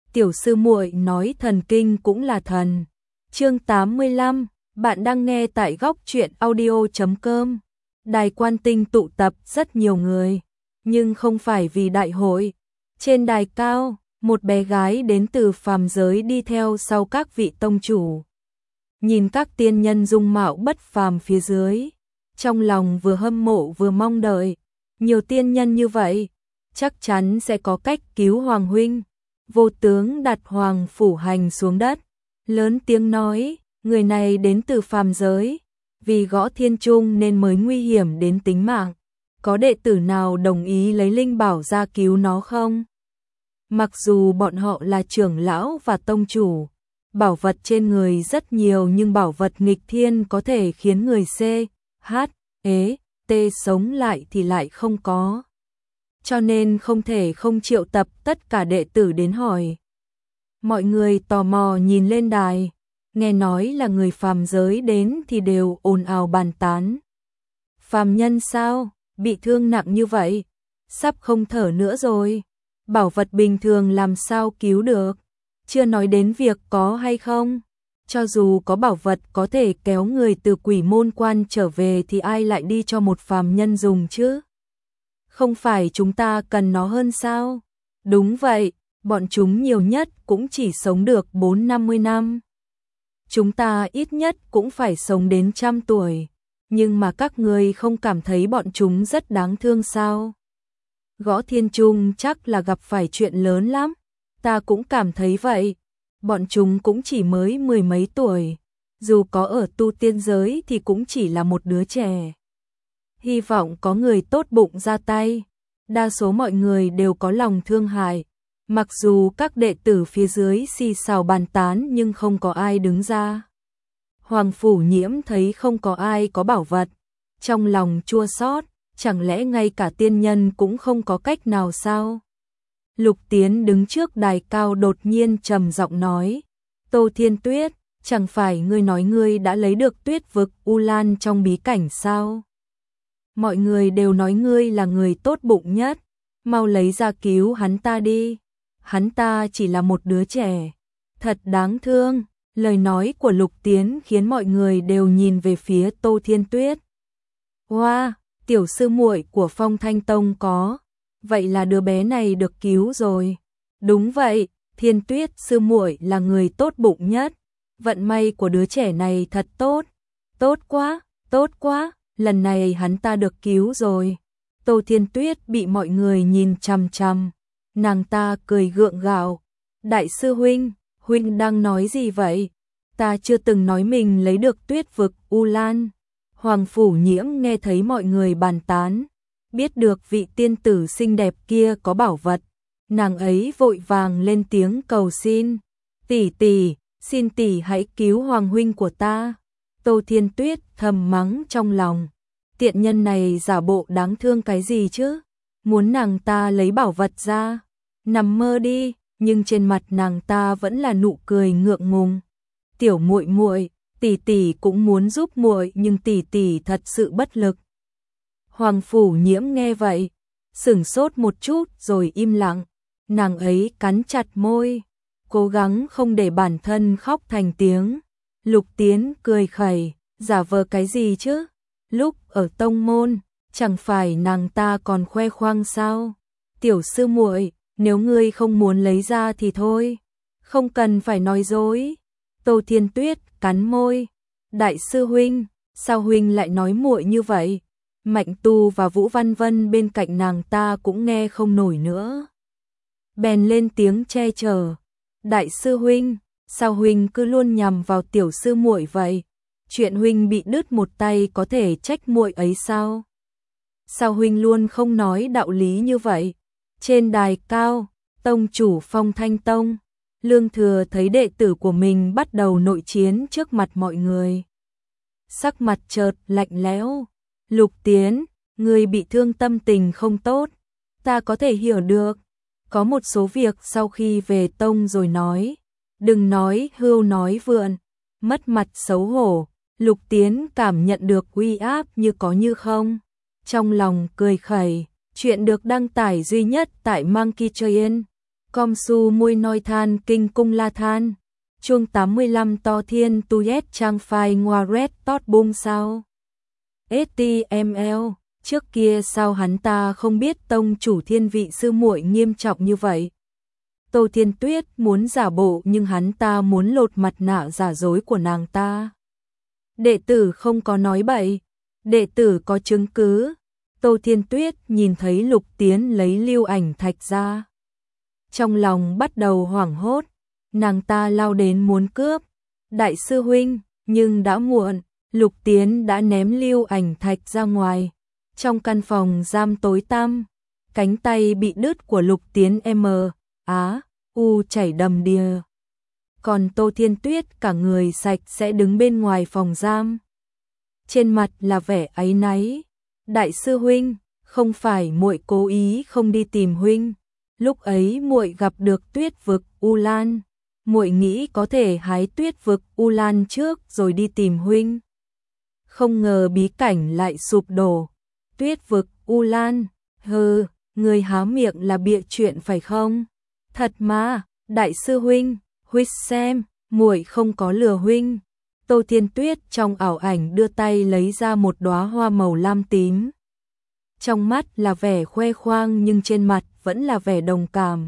tiểu sư muội nói thần kinh cũng là thần. Chương 85, bạn đang nghe tại góc truyện audio.com. Đài Quan Tinh tụ tập rất nhiều người, nhưng không phải vì đại hội. Trên đài cao, một bé gái đến từ phàm giới đi theo sau các vị tông chủ. Nhìn các tiên nhân dung mạo bất phàm phía dưới, trong lòng vừa hâm mộ vừa mong đợi. Nhiều tiên nhân như vậy, chắc chắn sẽ có cách cứu Hoàng huynh. Vô tướng đặt Hoàng Phủ Hành xuống đất, lớn tiếng nói, người này đến từ phàm giới, vì gõ thiên trung nên mới nguy hiểm đến tính mạng. Có đệ tử nào đồng ý lấy linh bảo ra cứu nó không? Mặc dù bọn họ là trưởng lão và tông chủ, bảo vật trên người rất nhiều nhưng bảo vật nghịch thiên có thể khiến người C, H, E, T sống lại thì lại không có. Cho nên không thể không triệu tập tất cả đệ tử đến hỏi. Mọi người tò mò nhìn lên đài, nghe nói là người phàm giới đến thì đều ồn ào bàn tán. Phàm nhân sao, bị thương nặng như vậy, sắp không thở nữa rồi, bảo vật bình thường làm sao cứu được, chưa nói đến việc có hay không. Cho dù có bảo vật có thể kéo người từ quỷ môn quan trở về thì ai lại đi cho một phàm nhân dùng chứ? Không phải chúng ta cần nó hơn sao? Đúng vậy, bọn chúng nhiều nhất cũng chỉ sống được 4-50 năm. Chúng ta ít nhất cũng phải sống đến 100 tuổi. Nhưng mà các người không cảm thấy bọn chúng rất đáng thương sao? Gõ thiên trung chắc là gặp phải chuyện lớn lắm. Ta cũng cảm thấy vậy. Bọn chúng cũng chỉ mới 10 mấy tuổi. Dù có ở tu tiên giới thì cũng chỉ là một đứa trẻ. Hy vọng có người tốt bụng ra tay. Đa số mọi người đều có lòng thương hại. Mặc dù các đệ tử phía dưới xì xào bàn tán nhưng không có ai đứng ra. Hoàng Phủ Nhiễm thấy không có ai có bảo vật, trong lòng chua xót, chẳng lẽ ngay cả tiên nhân cũng không có cách nào sao? Lục Tiến đứng trước đài cao đột nhiên trầm giọng nói, Tô Thiên Tuyết, chẳng phải ngươi nói ngươi đã lấy được Tuyết vực U Lan trong bí cảnh sao? Mọi người đều nói ngươi là người tốt bụng nhất, mau lấy ra cứu hắn ta đi. Hắn ta chỉ là một đứa trẻ, thật đáng thương. Lời nói của Lục Tiến khiến mọi người đều nhìn về phía Tô Thiên Tuyết. Wow, tiểu sư muội của Phong Thanh Tông có, vậy là đứa bé này được cứu rồi. Đúng vậy, Thiên Tuyết sư muội là người tốt bụng nhất, vận may của đứa trẻ này thật tốt. Tốt quá, lần này hắn ta được cứu rồi. Tô Thiên Tuyết bị mọi người nhìn chằm chằm, nàng ta cười gượng gạo. Đại sư huynh, huynh đang nói gì vậy? Ta chưa từng nói mình lấy được Tuyết vực U Lan. Hoàng Phủ Nhiễm nghe thấy mọi người bàn tán, biết được vị tiên tử xinh đẹp kia có bảo vật, nàng ấy vội vàng lên tiếng cầu xin. Tỷ tỷ, xin tỷ hãy cứu Hoàng huynh của ta. Tô Thiên Tuyết thầm mắng trong lòng, tiện nhân này giả bộ đáng thương cái gì chứ? Muốn nàng ta lấy bảo vật ra, nằm mơ đi. Nhưng trên mặt nàng ta vẫn là nụ cười ngượng ngùng. Tiểu muội muội, tỷ tỷ cũng muốn giúp muội nhưng tỷ tỷ thật sự bất lực. Hoàng Phủ Nhiễm nghe vậy, sửng sốt một chút rồi im lặng, nàng ấy cắn chặt môi, cố gắng không để bản thân khóc thành tiếng. Lục Tiến cười khẩy, giả vờ cái gì chứ? Lúc ở tông môn, chẳng phải nàng ta còn khoe khoang sao? Tiểu sư muội, nếu ngươi không muốn lấy ra thì thôi, không cần phải nói dối. Tô Thiên Tuyết cắn môi, đại sư huynh, sao huynh lại nói muội như vậy? Mạnh Tu và Vũ Văn Vân bên cạnh nàng ta cũng nghe không nổi nữa, bèn lên tiếng che chở. Đại sư huynh, sao huynh cứ luôn nhằm vào tiểu sư muội vậy? Chuyện huynh bị đứt một tay có thể trách muội ấy sao? Sao huynh luôn không nói đạo lý như vậy? Trên đài cao, tông chủ Phong Thanh Tông, Lương Thừa thấy đệ tử của mình bắt đầu nội chiến trước mặt mọi người. Sắc mặt chợt lạnh lẽo. Lục Tiến, người bị thương tâm tình không tốt, ta có thể hiểu được. Có một số việc sau khi về tông rồi nói, đừng nói hưu nói vượn, mất mặt xấu hổ. Lục Tiến cảm nhận được uy áp như có như không, trong lòng cười khẩy. Chuyện được đăng tải duy nhất tại Monkey Train. Com su môi noi than kinh cung la than. Chuông 85 to thiên tu yết trang phai ngoa red tot bum sao. HTML, trước kia sao hắn ta không biết tông chủ thiên vị sư muội nghiêm trọng như vậy. Tô Thiên Tuyết muốn giả bộ nhưng hắn ta muốn lột mặt nạ giả dối của nàng ta. Đệ tử không có nói bậy, đệ tử có chứng cứ. Tô Thiên Tuyết nhìn thấy Lục Tiến lấy lưu ảnh thạch ra. Trong lòng bắt đầu hoảng hốt, nàng ta lao đến muốn cướp. Đại sư huynh, nhưng đã muộn, Lục Tiến đã ném lưu ảnh thạch ra ngoài. Trong căn phòng giam tối tăm, cánh tay bị đứt của Lục Tiến U chảy đầm đìa. Còn Tô Thiên Tuyết cả người sạch sẽ đứng bên ngoài phòng giam. Trên mặt là vẻ áy náy. Đại sư huynh, không phải muội cố ý không đi tìm huynh. Lúc ấy muội gặp được Tuyết vực U Lan, muội nghĩ có thể hái Tuyết vực U Lan trước rồi đi tìm huynh. Không ngờ bí cảnh lại sụp đổ. Tuyết vực U Lan, hừ, người há miệng là bịa chuyện phải không? Thật mà, đại sư huynh, huynh xem, muội không có lừa huynh. Tô Thiên Tuyết trong ảo ảnh đưa tay lấy ra một đóa hoa màu lam tím. Trong mắt là vẻ khoe khoang nhưng trên mặt vẫn là vẻ đồng cảm.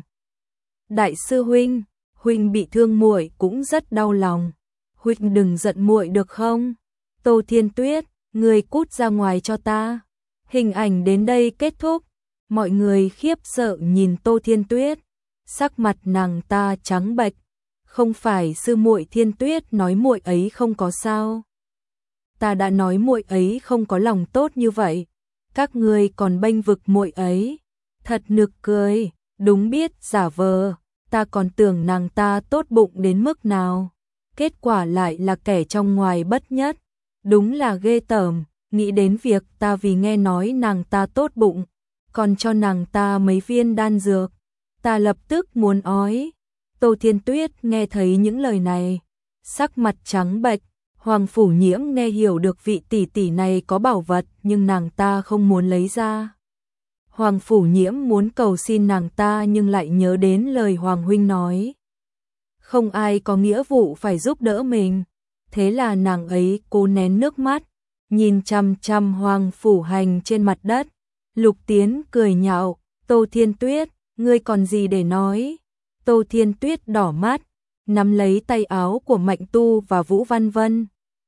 Đại sư huynh, huynh bị thương muội cũng rất đau lòng. Huynh đừng giận muội được không? Tô Thiên Tuyết, người cút ra ngoài cho ta. Hình ảnh đến đây kết thúc. Mọi người khiếp sợ nhìn Tô Thiên Tuyết. Sắc mặt nàng ta trắng bệch. Không phải sư muội Thiên Tuyết nói muội ấy không có sao. Ta đã nói muội ấy không có lòng tốt như vậy. Các ngươi còn bênh vực muội ấy. Thật nực cười, đúng biết giả vờ. Ta còn tưởng nàng ta tốt bụng đến mức nào. Kết quả lại là kẻ trong ngoài bất nhất. Đúng là ghê tởm, nghĩ đến việc ta vì nghe nói nàng ta tốt bụng, còn cho nàng ta mấy viên đan dược. Ta lập tức muốn ói. Tô Thiên Tuyết nghe thấy những lời này, sắc mặt trắng bệch. Hoàng Phủ Nhiễm nghe hiểu được vị tỷ tỷ này có bảo vật nhưng nàng ta không muốn lấy ra. Hoàng Phủ Nhiễm muốn cầu xin nàng ta nhưng lại nhớ đến lời Hoàng huynh nói. Không ai có nghĩa vụ phải giúp đỡ mình. Thế là nàng ấy cố nén nước mắt, nhìn chằm chằm Hoàng Phủ Hành trên mặt đất. Lục Tiến cười nhạo, Tô Thiên Tuyết, ngươi còn gì để nói? Tô Thiên Tuyết đỏ mắt, nắm lấy tay áo của Mạnh Tu và Vũ Văn Vân.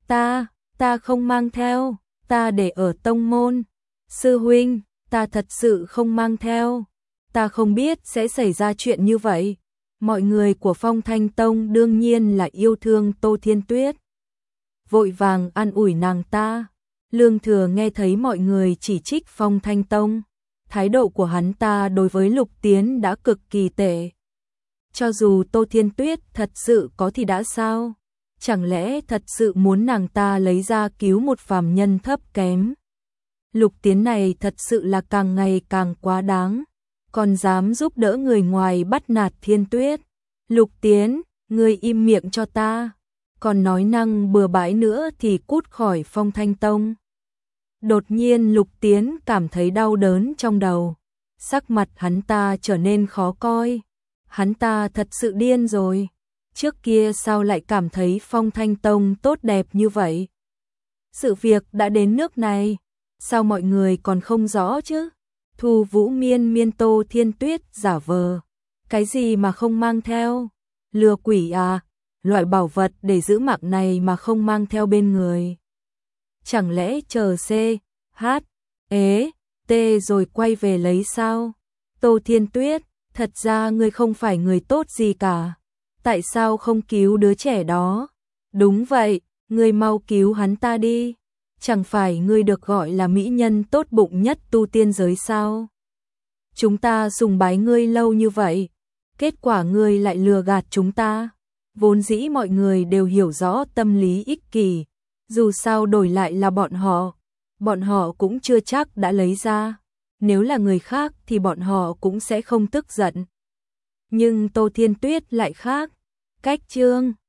Ta không mang theo, ta để ở tông môn. Sư huynh, ta thật sự không mang theo. Ta không biết sẽ xảy ra chuyện như vậy. Mọi người của Phong Thanh Tông đương nhiên là yêu thương Tô Thiên Tuyết. Vội vàng an ủi nàng ta. Lương Thừa nghe thấy mọi người chỉ trích Phong Thanh Tông. Thái độ của hắn ta đối với Lục Tiến đã cực kỳ tệ. Cho dù Tô Thiên Tuyết thật sự có thì đã sao? Chẳng lẽ thật sự muốn nàng ta lấy ra cứu một phàm nhân thấp kém? Lục Tiến này thật sự là càng ngày càng quá đáng. Còn dám giúp đỡ người ngoài bắt nạt Thiên Tuyết. Lục Tiến, ngươi im miệng cho ta. Còn nói năng bừa bãi nữa thì cút khỏi Phong Thanh Tông. Đột nhiên Lục Tiến cảm thấy đau đớn trong đầu. Sắc mặt hắn ta trở nên khó coi. Hắn ta thật sự điên rồi. Trước kia sao lại cảm thấy Phong Thanh Tông tốt đẹp như vậy? Sự việc đã đến nước này, sao mọi người còn không rõ chứ? Thu Vũ Miên Tô Thiên Tuyết giả vờ. Cái gì mà không mang theo? Lừa quỷ à? Loại bảo vật để giữ mạng này mà không mang theo bên người. Chẳng lẽ chờ C, H, T rồi quay về lấy sao? Tô Thiên Tuyết, thật ra ngươi không phải người tốt gì cả. Tại sao không cứu đứa trẻ đó? Đúng vậy, ngươi mau cứu hắn ta đi. Chẳng phải ngươi được gọi là mỹ nhân tốt bụng nhất tu tiên giới sao? Chúng ta sùng bái ngươi lâu như vậy, kết quả ngươi lại lừa gạt chúng ta. Vốn dĩ mọi người đều hiểu rõ tâm lý ích kỷ, dù sao đổi lại là bọn họ cũng chưa chắc đã lấy ra. Nếu là người khác thì bọn họ cũng sẽ không tức giận. Nhưng Tô Thiên Tuyết lại khác. Cách chương